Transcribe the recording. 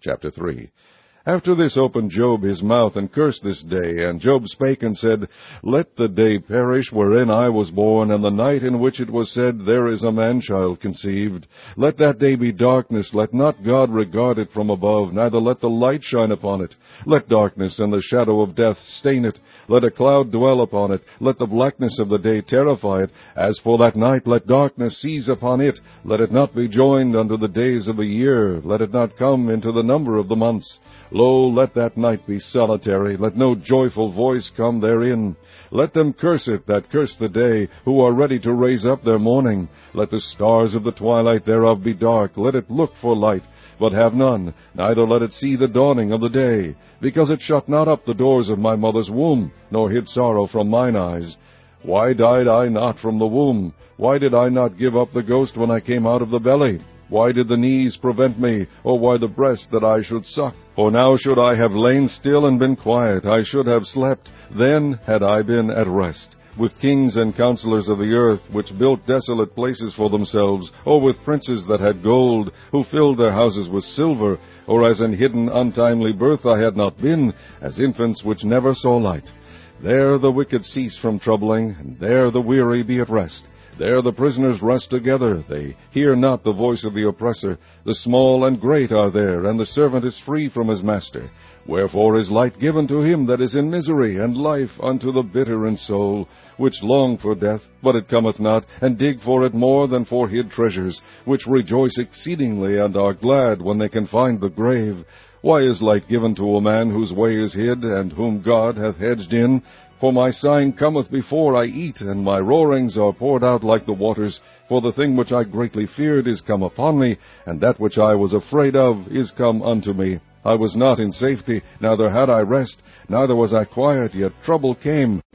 Chapter 3. After this opened Job his mouth, and cursed this day. And Job spake and said, Let the day perish wherein I was born, and the night in which it was said, There is a man-child conceived. Let that day be darkness, let not God regard it from above, neither let the light shine upon it. Let darkness and the shadow of death stain it. Let a cloud dwell upon it. Let the blackness of the day terrify it. As for that night, let darkness seize upon it. Let it not be joined unto the days of the year. Let it not come into the number of the months. Lo, let that night be solitary, let no joyful voice come therein. Let them curse it that curse the day, who are ready to raise up their mourning. Let the stars of the twilight thereof be dark, let it look for light, but have none, neither let it see the dawning of the day. Because it shut not up the doors of my mother's womb, nor hid sorrow from mine eyes. Why died I not from the womb? Why did I not give up the ghost when I came out of the belly? Why did the knees prevent me, or why the breast that I should suck? For now should I have lain still and been quiet, I should have slept, then had I been at rest. With kings and counselors of the earth, which built desolate places for themselves, or with princes that had gold, who filled their houses with silver, or as in hidden untimely birth I had not been, as infants which never saw light. There the wicked cease from troubling, and there the weary be at rest. There the prisoners rest together, they hear not the voice of the oppressor. The small and great are there, and the servant is free from his master. Wherefore is light given to him that is in misery, and life unto the bitter in soul, which long for death, but it cometh not, and dig for it more than for hid treasures, which rejoice exceedingly, and are glad when they can find the grave. Why is light given to a man whose way is hid, and whom God hath hedged in? For my sighing cometh before I eat, and my roarings are poured out like the waters. For the thing which I greatly feared is come upon me, and that which I was afraid of is come unto me. I was not in safety, neither had I rest, neither was I quiet, yet trouble came.